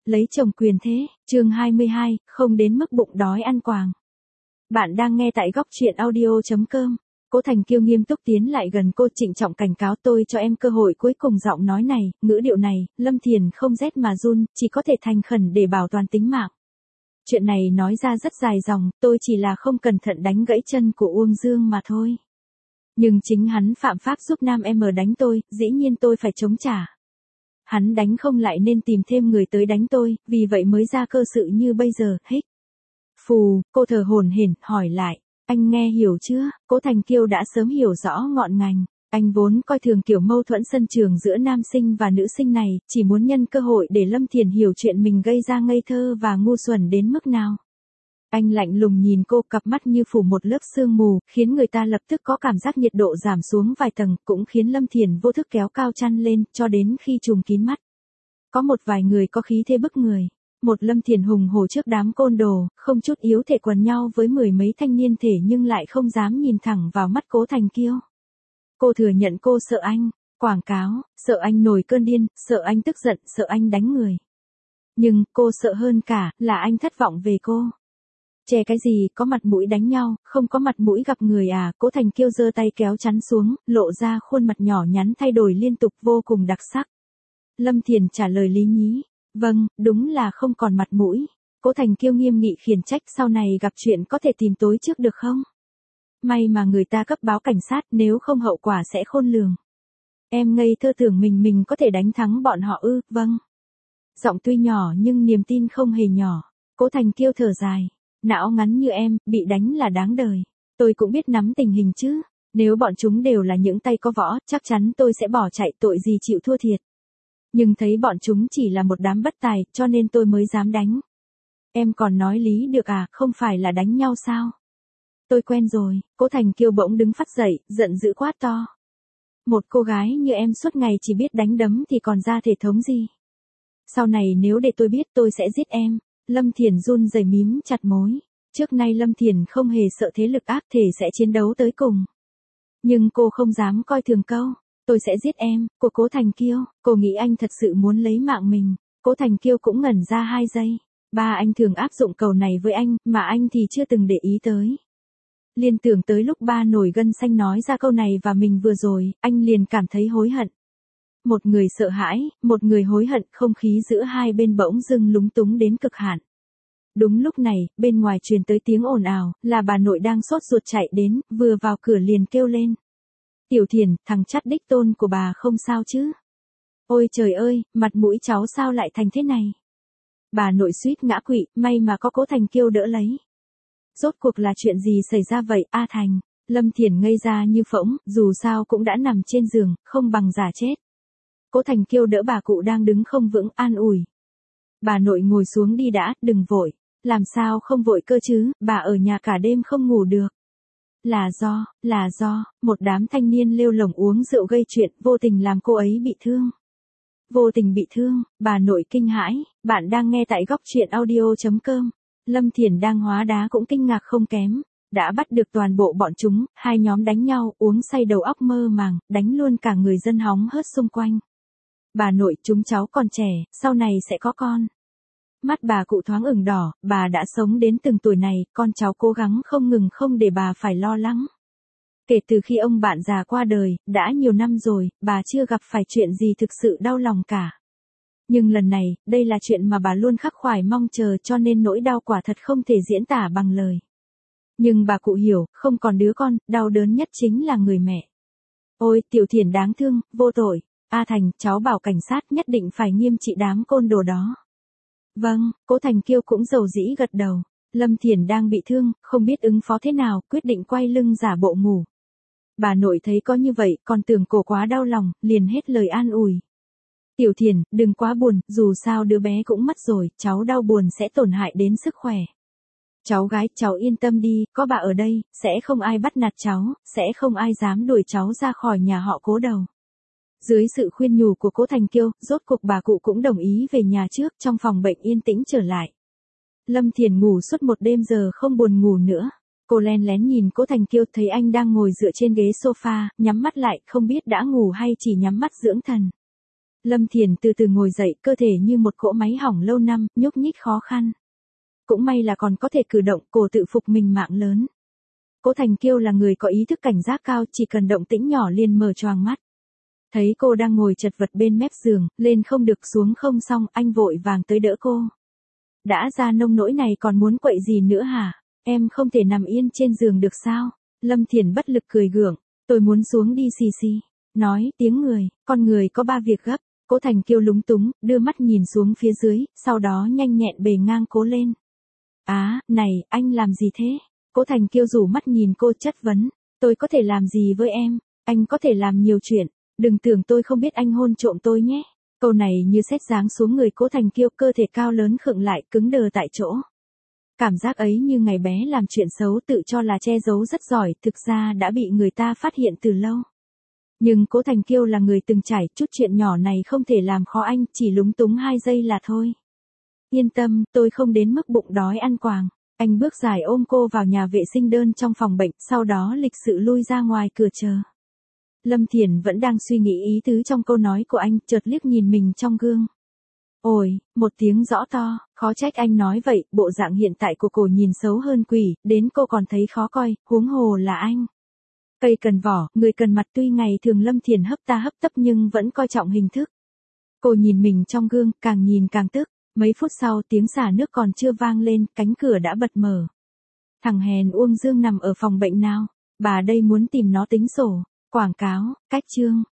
lấy chồng quyền thế, chương 22, không đến mức bụng đói ăn quàng. Bạn đang nghe tại góc truyện audio.com. Cố Thành Kiêu nghiêm túc tiến lại gần cô, trịnh trọng cảnh cáo, tôi cho em cơ hội cuối cùng. Giọng nói này, ngữ điệu này, Lâm Thiền không rét mà run, chỉ có thể thành khẩn để bảo toàn tính mạng. Chuyện này nói ra rất dài dòng, tôi chỉ là không cẩn thận đánh gãy chân của Uông Dương mà thôi. Nhưng chính hắn phạm pháp giúp nam em đánh tôi, dĩ nhiên tôi phải chống trả. Hắn đánh không lại nên tìm thêm người tới đánh tôi, vì vậy mới ra cơ sự như bây giờ. Hích. Phù, cô thở hổn hển, hỏi lại, anh nghe hiểu chưa? Cố Thành Kiêu đã sớm hiểu rõ ngọn ngành. Anh vốn coi thường kiểu mâu thuẫn sân trường giữa nam sinh và nữ sinh này, chỉ muốn nhân cơ hội để Lâm Thiền hiểu chuyện mình gây ra ngây thơ và ngu xuẩn đến mức nào. Anh lạnh lùng nhìn cô, cặp mắt như phủ một lớp sương mù, khiến người ta lập tức có cảm giác nhiệt độ giảm xuống vài tầng, cũng khiến Lâm Thiền vô thức kéo cao chăn lên, cho đến khi trùm kín mắt. Có một vài người có khí thế bức người. Một Lâm Thiền hùng hổ trước đám côn đồ, không chút yếu thể quần nhau với mười mấy thanh niên thể nhưng lại không dám nhìn thẳng vào mắt Cố Thành Kiêu. Cô thừa nhận cô sợ anh, quảng cáo, sợ anh nổi cơn điên, sợ anh tức giận, sợ anh đánh người. Nhưng cô sợ hơn cả là anh thất vọng về cô. Che cái gì, có mặt mũi đánh nhau, không có mặt mũi gặp người à? Cố Thành Kiêu giơ tay kéo chắn xuống, lộ ra khuôn mặt nhỏ nhắn thay đổi liên tục vô cùng đặc sắc. Lâm Thiền trả lời lý nhí, vâng, đúng là không còn mặt mũi. Cố Thành Kiêu nghiêm nghị khiển trách, sau này gặp chuyện có thể tìm tối trước được không? May mà người ta cấp báo cảnh sát, nếu không hậu quả sẽ khôn lường. Em ngây thơ tưởng mình có thể đánh thắng bọn họ ư? Vâng. Giọng tuy nhỏ nhưng niềm tin không hề nhỏ. Cố Thành Kiêu thở dài. Não ngắn như em, bị đánh là đáng đời. Tôi cũng biết nắm tình hình chứ. Nếu bọn chúng đều là những tay có võ, chắc chắn tôi sẽ bỏ chạy, tội gì chịu thua thiệt. Nhưng thấy bọn chúng chỉ là một đám bất tài, cho nên tôi mới dám đánh. Em còn nói lý được à, không phải là đánh nhau sao? Tôi quen rồi. Cố Thành Kiêu bỗng đứng phắt dậy, giận dữ quát to. Một cô gái như em suốt ngày chỉ biết đánh đấm thì còn ra thể thống gì? Sau này nếu để tôi biết tôi sẽ giết em. Lâm Thiền run rẩy mím chặt môi. Trước nay Lâm Thiền không hề sợ thế lực ác thể sẽ chiến đấu tới cùng. Nhưng cô không dám coi thường câu, tôi sẽ giết em, của Cố Thành Kiêu. Cô nghĩ anh thật sự muốn lấy mạng mình. Cố Thành Kiêu cũng ngẩn ra 2 giây. Ba anh thường áp dụng câu này với anh, mà anh thì chưa từng để ý tới. Liên tưởng tới lúc ba nổi gân xanh nói ra câu này và mình vừa rồi, anh liền cảm thấy hối hận. Một người sợ hãi, một người hối hận, không khí giữa hai bên bỗng dưng lúng túng đến cực hạn. Đúng lúc này, bên ngoài truyền tới tiếng ồn ào, là bà nội đang sốt ruột chạy đến, vừa vào cửa liền kêu lên. Tiểu Thiền, thằng chắt đích tôn của bà không sao chứ? Ôi trời ơi, mặt mũi cháu sao lại thành thế này? Bà nội suýt ngã quỵ, may mà có Cố Thành Kiêu đỡ lấy. Rốt cuộc là chuyện gì xảy ra vậy, A Thành? Lâm Thiền ngây ra như phỗng, dù sao cũng đã nằm trên giường, không bằng giả chết. Cố Thành Kiêu đỡ bà cụ đang đứng không vững, an ủi. Bà nội ngồi xuống đi đã, đừng vội. Làm sao không vội cơ chứ, bà ở nhà cả đêm không ngủ được. Là do, một đám thanh niên lêu lổng uống rượu gây chuyện, vô tình làm cô ấy bị thương. Vô tình bị thương, bà nội kinh hãi. Bạn đang nghe tại góc truyện audio.com. Lâm Thiền đang hóa đá cũng kinh ngạc không kém. Đã bắt được toàn bộ bọn chúng, hai nhóm đánh nhau, uống say đầu óc mơ màng, đánh luôn cả người dân hóng hớt xung quanh. Bà nội, chúng cháu còn trẻ, sau này sẽ có con. Mắt bà cụ thoáng ửng đỏ, bà đã sống đến từng tuổi này, con cháu cố gắng không ngừng không để bà phải lo lắng. Kể từ khi ông bạn già qua đời, đã nhiều năm rồi, bà chưa gặp phải chuyện gì thực sự đau lòng cả. Nhưng lần này, đây là chuyện mà bà luôn khắc khoải mong chờ, cho nên nỗi đau quả thật không thể diễn tả bằng lời. Nhưng bà cụ hiểu, không còn đứa con, đau đớn nhất chính là người mẹ. Ôi, Tiểu Thiền đáng thương, vô tội. A Thành, cháu bảo cảnh sát nhất định phải nghiêm trị đám côn đồ đó. Vâng, Cố Thành Kiêu cũng dầu dĩ gật đầu. Lâm Thiền đang bị thương, không biết ứng phó thế nào, quyết định quay lưng giả bộ ngủ. Bà nội thấy có như vậy, còn tưởng cô quá đau lòng, liền hết lời an ủi. Tiểu Thiền, đừng quá buồn, dù sao đứa bé cũng mất rồi, cháu đau buồn sẽ tổn hại đến sức khỏe. Cháu gái, cháu yên tâm đi, có bà ở đây, sẽ không ai bắt nạt cháu, sẽ không ai dám đuổi cháu ra khỏi nhà họ Cố đâu. Dưới sự khuyên nhủ của Cố Thành Kiêu, rốt cuộc bà cụ cũng đồng ý về nhà trước, trong phòng bệnh yên tĩnh trở lại. Lâm Thiền ngủ suốt một đêm giờ không buồn ngủ nữa. Cô len lén nhìn Cố Thành Kiêu, thấy anh đang ngồi dựa trên ghế sofa, nhắm mắt lại, không biết đã ngủ hay chỉ nhắm mắt dưỡng thần. Lâm Thiển từ từ ngồi dậy, cơ thể như một cỗ máy hỏng lâu năm, nhúc nhích khó khăn. Cũng may là còn có thể cử động, cô tự phục mình mạng lớn. Cố Thành Kiêu là người có ý thức cảnh giác cao, chỉ cần động tĩnh nhỏ liền mở choàng mắt. Thấy cô đang ngồi chật vật bên mép giường, lên không được xuống không xong, anh vội vàng tới đỡ cô. Đã ra nông nỗi này còn muốn quậy gì nữa hả? Em không thể nằm yên trên giường được sao? Lâm Thiển bất lực cười gượng, tôi muốn xuống đi xì xì. Nói tiếng người, con người có 3 việc gấp. Cố Thành Kiêu lúng túng, đưa mắt nhìn xuống phía dưới, sau đó nhanh nhẹn bề ngang cố lên. Này, anh làm gì thế? Cố Thành Kiêu rủ mắt nhìn cô chất vấn. Tôi có thể làm gì với em? Anh có thể làm nhiều chuyện. Đừng tưởng tôi không biết anh hôn trộm tôi nhé. Câu này như sét giáng xuống người Cố Thành Kiêu, cơ thể cao lớn khựng lại, cứng đờ tại chỗ. Cảm giác ấy như ngày bé làm chuyện xấu tự cho là che giấu rất giỏi, thực ra đã bị người ta phát hiện từ lâu. Nhưng Cố Thành Kiêu là người từng trải, chút chuyện nhỏ này không thể làm khó anh, chỉ lúng túng 2 giây là thôi. Yên tâm, tôi không đến mức bụng đói ăn quàng. Anh bước dài ôm cô vào nhà vệ sinh đơn trong phòng bệnh, sau đó lịch sự lui ra ngoài cửa chờ. Lâm Thiển vẫn đang suy nghĩ ý tứ trong câu nói của anh, chợt liếc nhìn mình trong gương. Ôi, một tiếng rõ to, khó trách anh nói vậy, bộ dạng hiện tại của cô nhìn xấu hơn quỷ, đến cô còn thấy khó coi, huống hồ là anh. Cây cần vỏ, người cần mặt, tuy ngày thường Lâm Thiển hấp ta hấp tấp nhưng vẫn coi trọng hình thức. Cô nhìn mình trong gương, càng nhìn càng tức, mấy phút sau tiếng xả nước còn chưa vang lên, cánh cửa đã bật mở. Thằng hèn Uông Dương nằm ở phòng bệnh nào, bà đây muốn tìm nó tính sổ, quảng cáo, cách chương.